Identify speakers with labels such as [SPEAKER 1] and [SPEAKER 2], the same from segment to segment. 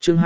[SPEAKER 1] chương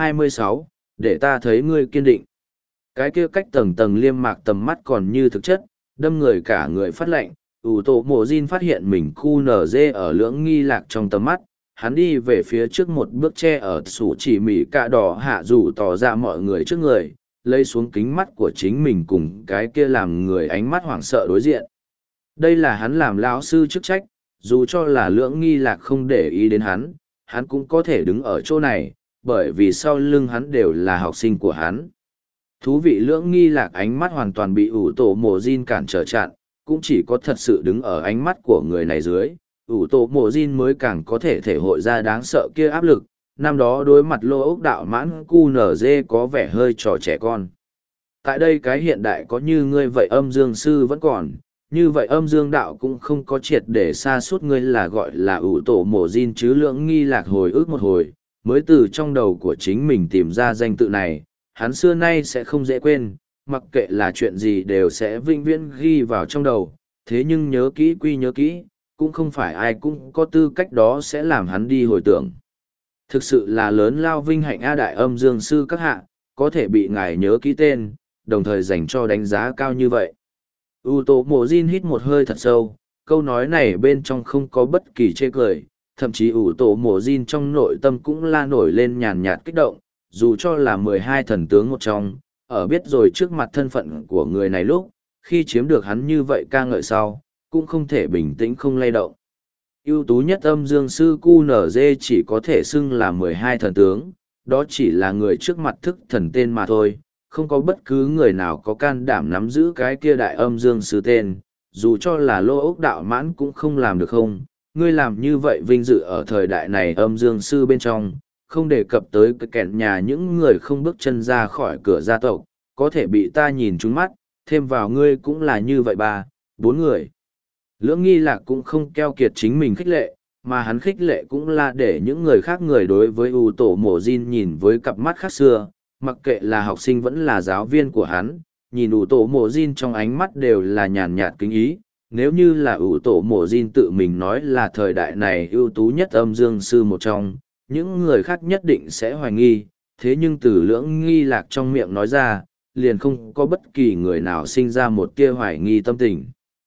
[SPEAKER 1] 226, để ta thấy ngươi kiên định. Cái kia cách tầng tầng liêm mạc tầm mắt còn như thực chất, đâm người cả người phát lạnh. ủ tổ mộ Jin phát hiện mình khu nở dê ở lưỡng nghi lạc trong tầm mắt, hắn đi về phía trước một bước che ở sủ chỉ mỉ cạ đỏ hạ rủ tỏ ra mọi người trước người, lấy xuống kính mắt của chính mình cùng cái kia làm người ánh mắt hoảng sợ đối diện. Đây là hắn làm lão sư chức trách, dù cho là lưỡng nghi lạc không để ý đến hắn cũng có thể đứng ở chỗ này, bởi vì sau lưng hắn đều là học sinh của hắn. Thú vị lưỡng nghi lạc ánh mắt hoàn toàn bị ủ tổ mộ Jin cản trở chặn, cũng chỉ có thật sự đứng ở ánh mắt của người này dưới, ủ tổ mộ Jin mới càng có thể thể hội ra đáng sợ kia áp lực. Năm đó đối mặt lô ốc đạo mãn cu nở dê có vẻ hơi trò trẻ con. Tại đây cái hiện đại có như ngươi vậy âm dương sư vẫn còn, như vậy âm dương đạo cũng không có triệt để xa suốt ngươi là gọi là ủ tổ mộ Jin chứ lưỡng nghi lạc hồi ức một hồi, mới từ trong đầu của chính mình tìm ra danh tự này, hắn xưa nay sẽ không dễ quên, mặc kệ là chuyện gì đều sẽ vĩnh viễn ghi vào trong đầu, thế nhưng nhớ kỹ quy nhớ kỹ, cũng không phải ai cũng có tư cách đó sẽ làm hắn đi hồi tưởng. Thực sự là lớn lao vinh hạnh A đại âm dương sư các hạ, có thể bị ngài nhớ kỹ tên, đồng thời dành cho đánh giá cao như vậy. Tô Mộ Jin hít một hơi thật sâu, câu nói này bên trong không có bất kỳ chê cười, thậm chí Tô Mộ Jin trong nội tâm cũng la nổi lên nhàn nhạt kích động, dù cho là 12 thần tướng một trong, ở biết rồi trước mặt thân phận của người này lúc, khi chiếm được hắn như vậy ca ngợi sau, cũng không thể bình tĩnh không lay động. Ưu tú nhất âm dương sư QNZ chỉ có thể xưng là 12 thần tướng, đó chỉ là người trước mặt thức thần tên mà thôi, không có bất cứ người nào có can đảm nắm giữ cái kia đại âm dương sư tên, dù cho là lô ốc đạo mãn cũng không làm được không, ngươi làm như vậy vinh dự ở thời đại này âm dương sư bên trong, không đề cập tới cái kẹn nhà những người không bước chân ra khỏi cửa gia tộc, có thể bị ta nhìn trúng mắt, thêm vào ngươi cũng là như vậy ba, bốn người. Lưỡng nghi lạc cũng không keo kiệt chính mình khích lệ, mà hắn khích lệ cũng là để những người khác người đối với tổ mộ Jin nhìn với cặp mắt khác xưa, mặc kệ là học sinh vẫn là giáo viên của hắn, nhìn tổ mộ Jin trong ánh mắt đều là nhàn nhạt kính ý. Nếu như là tổ mộ Jin tự mình nói là thời đại này ưu tú nhất âm dương sư một trong, những người khác nhất định sẽ hoài nghi, thế nhưng từ lưỡng nghi lạc trong miệng nói ra, liền không có bất kỳ người nào sinh ra một tia hoài nghi tâm tình.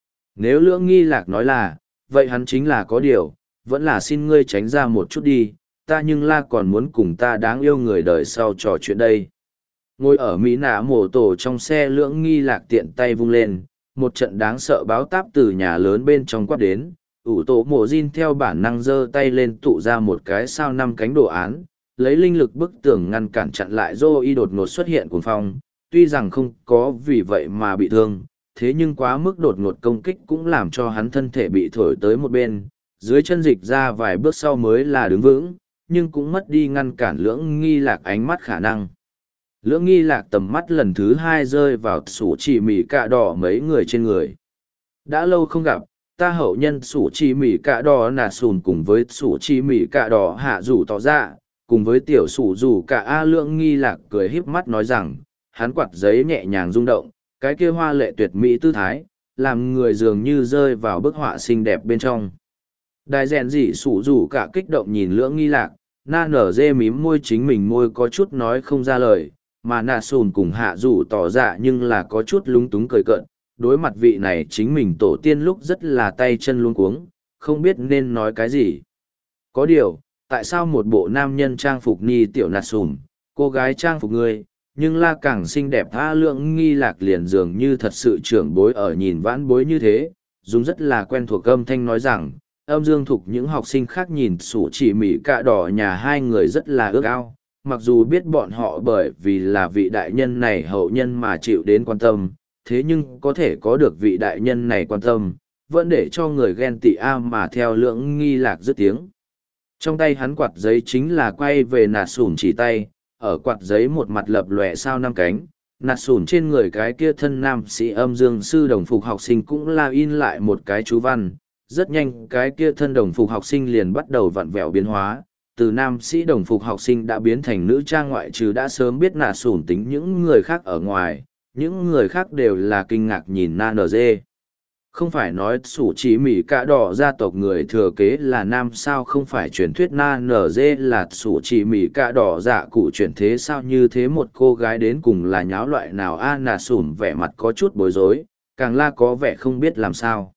[SPEAKER 1] Nếu lưỡng nghi lạc nói là, vậy hắn chính là có điều, vẫn là xin ngươi tránh ra một chút đi, ta nhưng la còn muốn cùng ta đáng yêu người đời sau trò chuyện đây. Ngồi ở Mỹ nạ mổ tổ trong xe lưỡng nghi lạc tiện tay vung lên, một trận đáng sợ báo táp từ nhà lớn bên trong quát đến, tổ mộ Jin theo bản năng giơ tay lên tụ ra một cái sao năm cánh đồ án, lấy linh lực bức tường ngăn cản chặn lại Joey đột ngột xuất hiện cuồng phong, tuy rằng không có vì vậy mà bị thương, thế nhưng quá mức đột ngột công kích cũng làm cho hắn thân thể bị thổi tới một bên, dưới chân dịch ra vài bước sau mới là đứng vững, nhưng cũng mất đi ngăn cản lưỡng nghi lạc ánh mắt khả năng. Lưỡng nghi lạc tầm mắt lần thứ hai rơi vào sủ chỉ mỉ cạ đỏ mấy người trên người. Đã lâu không gặp, ta hậu nhân sủ chỉ mỉ cạ đỏ nà sùn cùng với sủ chỉ mỉ cạ đỏ hạ rủ tỏ ra, cùng với tiểu sủ rủ cả A lưỡng nghi lạc cười híp mắt nói rằng, hắn quạt giấy nhẹ nhàng rung động, cái kia hoa lệ tuyệt mỹ tư thái, làm người dường như rơi vào bức họa xinh đẹp bên trong. Đại rèn dị sủ rủ cả kích động nhìn lưỡng nghi lạc, na nở dê mím môi chính mình môi có chút nói không ra lời, mà nà sùn cùng hạ rủ tỏ dạ nhưng là có chút lúng túng cười cợt, đối mặt vị này chính mình tổ tiên lúc rất là tay chân luống cuống, không biết nên nói cái gì. Có điều, tại sao một bộ nam nhân trang phục ni tiểu nà sùn, cô gái trang phục người, nhưng la càng xinh đẹp tha lượng nghi lạc liền dường như thật sự trưởng bối ở nhìn vãn bối như thế, dùng rất là quen thuộc âm thanh nói rằng, âm dương thục những học sinh khác nhìn sủ chỉ mỉ cạ đỏ nhà hai người rất là ước ao, mặc dù biết bọn họ bởi vì là vị đại nhân này hậu nhân mà chịu đến quan tâm, thế nhưng có thể có được vị đại nhân này quan tâm, vẫn để cho người ghen tị a mà theo lượng nghi lạc dứt tiếng. Trong tay hắn quạt giấy chính là quay về nạt sủn chỉ tay, ở quạt giấy một mặt lập lòe sao năm cánh, nạt sủn trên người cái kia thân nam sĩ âm dương sư đồng phục học sinh cũng la in lại một cái chú văn, rất nhanh cái kia thân đồng phục học sinh liền bắt đầu vặn vẹo biến hóa, từ nam sĩ đồng phục học sinh đã biến thành nữ trang ngoại trừ đã sớm biết nạt sủn tính những người khác ở ngoài, những người khác đều là kinh ngạc nhìn na nở dê. Không phải nói sủ chỉ mỉ cả đỏ gia tộc người thừa kế là nam sao, không phải truyền thuyết na nở dê là sủ chỉ mỉ cả đỏ dạ cụ chuyển thế sao, như thế một cô gái đến cùng là nháo loại nào a nà sủm vẻ mặt có chút bối rối, càng la có vẻ không biết làm sao.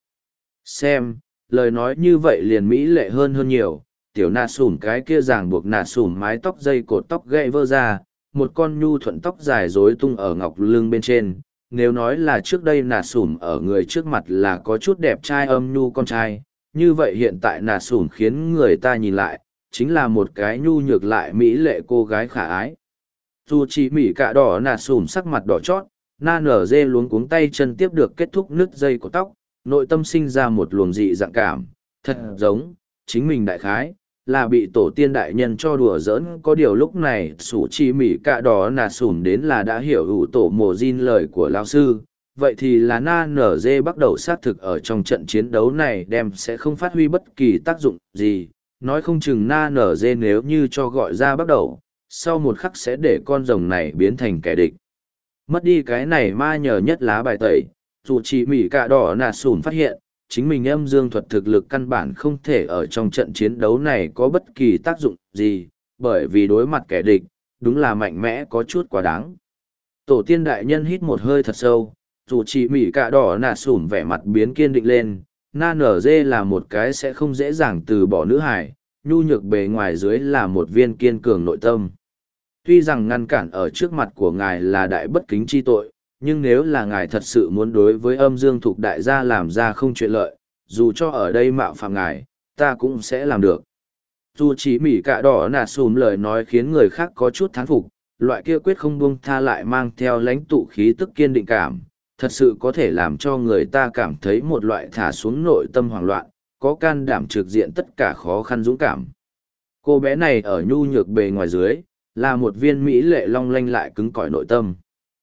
[SPEAKER 1] Xem, lời nói như vậy liền mỹ lệ hơn nhiều, tiểu nà sủm cái kia ràng buộc nà sủm mái tóc dây cột tóc gãy vơ ra, một con nhu thuận tóc dài rối tung ở ngọc lưng bên trên. Nếu nói là trước đây nà sủm ở người trước mặt là có chút đẹp trai âm nhu con trai, như vậy hiện tại nà sủm khiến người ta nhìn lại, chính là một cái nhu nhược lại mỹ lệ cô gái khả ái. Dù chỉ mỉ cả đỏ nà sủm sắc mặt đỏ chót, na nở dê luống cuống tay chân tiếp được kết thúc nứt dây của tóc, nội tâm sinh ra một luồng dị dạng cảm, thật giống, chính mình đại khái, là bị tổ tiên đại nhân cho đùa giỡn. Có điều lúc này sủ chi mỉ cạ đỏ nà sủm đến là đã hiểu ủ tổ mồ Jin lời của lao sư, vậy thì là na nở dê bắt đầu xác thực ở trong trận chiến đấu này đem sẽ không phát huy bất kỳ tác dụng gì, nói không chừng na nở dê nếu như cho gọi ra bắt đầu, sau một khắc sẽ để con rồng này biến thành kẻ địch. Mất đi cái này ma nhờ nhất lá bài tẩy, dù chỉ mỉ cạ đỏ nà sủm phát hiện, chính mình âm dương thuật thực lực căn bản không thể ở trong trận chiến đấu này có bất kỳ tác dụng gì, bởi vì đối mặt kẻ địch, đúng là mạnh mẽ có chút quá đáng. Tổ tiên đại nhân hít một hơi thật sâu, dù chỉ mỉ cạ đỏ nà sủm vẻ mặt biến kiên định lên, na nở dê là một cái sẽ không dễ dàng từ bỏ nữ hải, nhu nhược bề ngoài dưới là một viên kiên cường nội tâm. Tuy rằng ngăn cản ở trước mặt của ngài là đại bất kính chi tội, nhưng nếu là ngài thật sự muốn đối với âm dương thục đại gia làm ra không chuyện lợi, dù cho ở đây mạo phạm ngài, ta cũng sẽ làm được. Dù chỉ mỉ cạ đỏ nà sùm lời nói khiến người khác có chút thán phục, loại kia quyết không buông tha lại mang theo lãnh tụ khí tức kiên định cảm, thật sự có thể làm cho người ta cảm thấy một loại thả xuống nội tâm hoảng loạn, có can đảm trực diện tất cả khó khăn dũng cảm. Cô bé này ở nhu nhược bề ngoài dưới, là một viên mỹ lệ long lanh lại cứng cỏi nội tâm.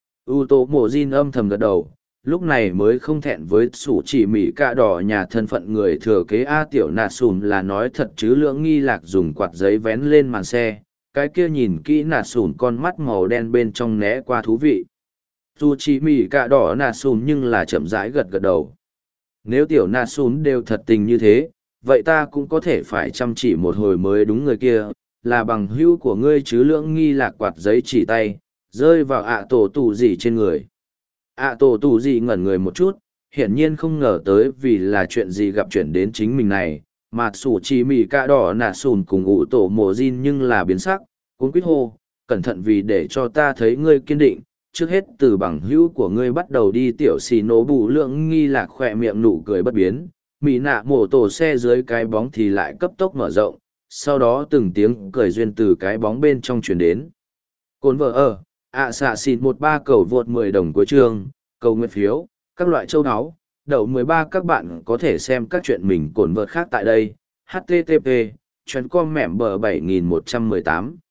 [SPEAKER 1] Tô Mộ Jin âm thầm gật đầu, lúc này mới không thẹn với sủ chỉ mỉ cạ đỏ nhà thân phận người thừa kế A tiểu nà sùm là nói thật chứ. Lưỡng nghi lạc dùng quạt giấy vén lên màn xe, cái kia nhìn kỹ nà sùm con mắt màu đen bên trong né qua thú vị. Dù chỉ mỉ cạ đỏ nà sùm nhưng là chậm rãi gật gật đầu. Nếu tiểu nà sùm đều thật tình như thế, vậy ta cũng có thể phải chăm chỉ một hồi mới đúng. Người kia là bằng hữu của ngươi chứ. Lưỡng nghi lạc quạt giấy chỉ tay rơi vào tổ tù gì trên người. Tổ tù gì ngẩn người một chút, hiển nhiên không ngờ tới vì là chuyện gì gặp chuyện đến chính mình này, mà sủ chỉ mỉ cạ đỏ nà sùn cùng tổ mồ Jin nhưng là biến sắc, cuốn quýt hô, cẩn thận vì để cho ta thấy ngươi kiên định, trước hết từ bằng hữu của ngươi bắt đầu đi. Tiểu xì nổ bù lượng nghi lạc khỏe miệng nụ cười bất biến, mỉ nạ mổ tổ xe dưới cái bóng thì lại cấp tốc mở rộng, sau đó từng tiếng cười duyên từ cái bóng bên trong truyền đến. Cồn vợ xạ xịn 13 cầu vượt 10 đồng cuối chương, cầu nguyện phiếu, các loại châu áo, đậu 13. Các bạn có thể xem các chuyện mình cồn vợt khác tại đây. http://com mẻm bờ 7118